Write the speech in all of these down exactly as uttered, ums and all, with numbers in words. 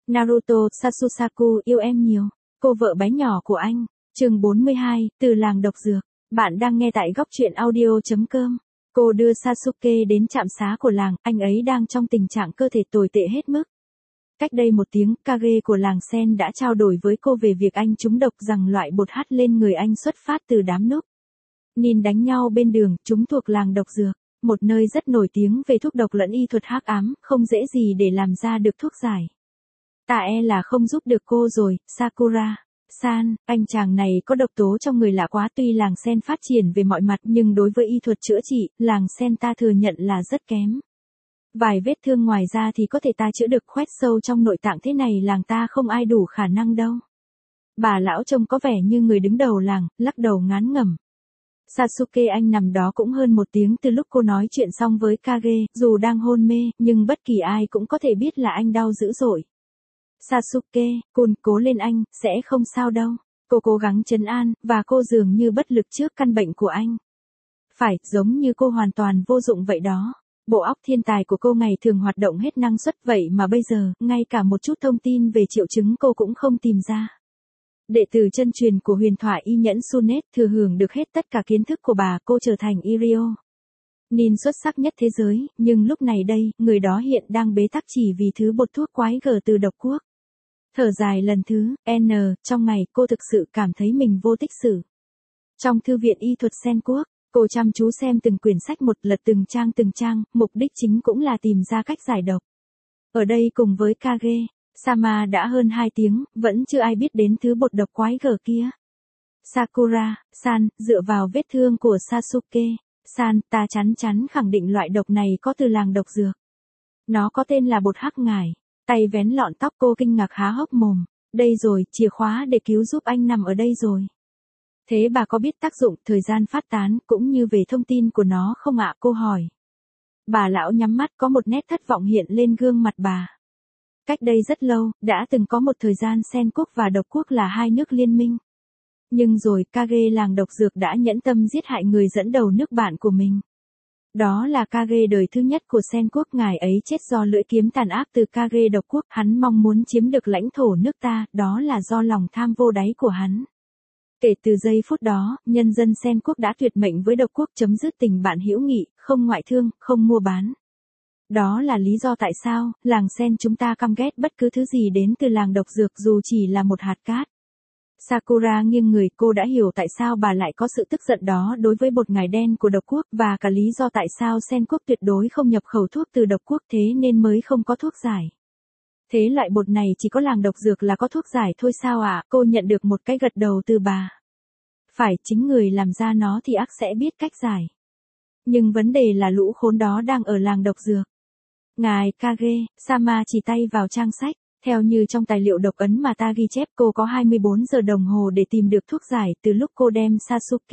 Naruto Sasusaku yêu em nhiều. Cô vợ bé nhỏ của anh. Chương bốn mươi hai, từ làng độc dược. Bạn đang nghe tại góc truyện audio chấm com. Cô đưa Sasuke đến trạm xá của làng, anh ấy đang trong tình trạng cơ thể tồi tệ hết mức. Cách đây một tiếng, Kage của làng Sen đã trao đổi với cô về việc anh trúng độc rằng loại bột hắt lên người anh xuất phát từ đám núp Nin đánh nhau bên đường, chúng thuộc làng độc dược, một nơi rất nổi tiếng về thuốc độc lẫn y thuật hắc ám, không dễ gì để làm ra được thuốc giải. Ta e là không giúp được cô rồi, Sakura. San, anh chàng này có độc tố trong người lạ quá, tuy làng Sen phát triển về mọi mặt nhưng đối với y thuật chữa trị, làng Sen ta thừa nhận là rất kém. Vài vết thương ngoài ra thì có thể ta chữa được, khoét sâu trong nội tạng thế này làng ta không ai đủ khả năng đâu. Bà lão trông có vẻ như người đứng đầu làng, lắc đầu ngán ngẩm. Sasuke anh nằm đó cũng hơn một tiếng từ lúc cô nói chuyện xong với Kage, dù đang hôn mê, nhưng bất kỳ ai cũng có thể biết là anh đau dữ dội. Sasuke, cun cố lên anh, sẽ không sao đâu. Cô cố gắng trấn an, và cô dường như bất lực trước căn bệnh của anh. Phải, giống như cô hoàn toàn vô dụng vậy đó. Bộ óc thiên tài của cô ngày thường hoạt động hết năng suất vậy mà bây giờ, ngay cả một chút thông tin về triệu chứng cô cũng không tìm ra. Đệ tử chân truyền của huyền thoại y nhẫn Sunet thừa hưởng được hết tất cả kiến thức của bà, cô trở thành Irio Nin xuất sắc nhất thế giới, nhưng lúc này đây, người đó hiện đang bế tắc chỉ vì thứ bột thuốc quái gở từ độc quốc. Thở dài lần thứ, N, trong ngày cô thực sự cảm thấy mình vô tích sự. Trong thư viện y thuật Sen Quốc, cô chăm chú xem từng quyển sách một, lật từng trang từng trang, mục đích chính cũng là tìm ra cách giải độc. Ở đây cùng với Kage, Sama đã hơn hai tiếng, vẫn chưa ai biết đến thứ bột độc quái gở kia. Sakura, San, dựa vào vết thương của Sasuke, San, ta chắn chắn khẳng định loại độc này có từ làng độc dược. Nó có tên là bột hắc ngải. Tay vén lọn tóc cô kinh ngạc há hốc mồm. Đây rồi, chìa khóa để cứu giúp anh nằm ở đây rồi. Thế bà có biết tác dụng, thời gian phát tán, cũng như về thông tin của nó không ạ? Cô hỏi. Bà lão nhắm mắt, có một nét thất vọng hiện lên gương mặt bà. Cách đây rất lâu, đã từng có một thời gian Sen Quốc và Độc Quốc là hai nước liên minh. Nhưng rồi, Kage làng độc dược đã nhẫn tâm giết hại người dẫn đầu nước bạn của mình. Đó là Kage đời thứ nhất của Sen Quốc, ngài ấy chết do lưỡi kiếm tàn ác từ Kage Độc Quốc, hắn mong muốn chiếm được lãnh thổ nước ta, đó là do lòng tham vô đáy của hắn. Kể từ giây phút đó, nhân dân Sen Quốc đã tuyệt mệnh với Độc Quốc, chấm dứt tình bạn hữu nghị, không ngoại thương, không mua bán. Đó là lý do tại sao, làng Sen chúng ta căm ghét bất cứ thứ gì đến từ làng độc dược dù chỉ là một hạt cát. Sakura nghiêng người, cô đã hiểu tại sao bà lại có sự tức giận đó đối với bột ngải đen của Độc Quốc, và cả lý do tại sao Sen Quốc tuyệt đối không nhập khẩu thuốc từ Độc Quốc, thế nên mới không có thuốc giải. Thế loại bột này chỉ có làng độc dược là có thuốc giải thôi sao ạ? À? Cô nhận được một cái gật đầu từ bà. Phải, chính người làm ra nó thì ắt sẽ biết cách giải. Nhưng vấn đề là lũ khốn đó đang ở làng độc dược. Ngài Kage, Sama chỉ tay vào trang sách. Theo như trong tài liệu độc ấn mà ta ghi chép, cô có hai mươi bốn giờ đồng hồ để tìm được thuốc giải từ lúc cô đem Sasuke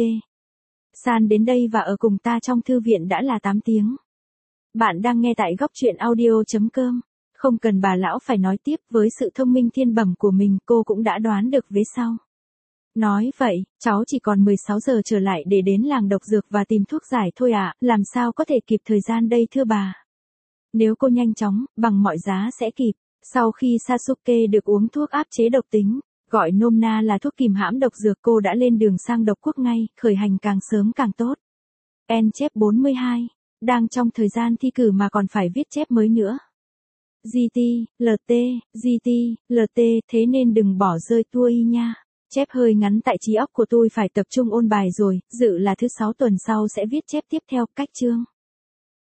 San đến đây và ở cùng ta trong thư viện đã là tám tiếng. Bạn đang nghe tại góc truyện audio chấm com. Không cần bà lão phải nói tiếp, với sự thông minh thiên bẩm của mình cô cũng đã đoán được vế sau. Nói vậy, cháu chỉ còn mười sáu giờ trở lại để đến làng độc dược và tìm thuốc giải thôi ạ, à, làm sao có thể kịp thời gian đây thưa bà. Nếu cô nhanh chóng, bằng mọi giá sẽ kịp. Sau khi Sasuke được uống thuốc áp chế độc tính, gọi nôm na là thuốc kìm hãm độc dược, cô đã lên đường sang Độc Quốc ngay, khởi hành càng sớm càng tốt. En chép bốn mươi hai, đang trong thời gian thi cử mà còn phải viết chép mới nữa. giê tê, lờ tê, giê tê, lờ tê, thế nên đừng bỏ rơi tua y nha. Chép hơi ngắn tại trí óc của tôi phải tập trung ôn bài rồi, dự là thứ sáu tuần sau sẽ viết chép tiếp theo, cách chương.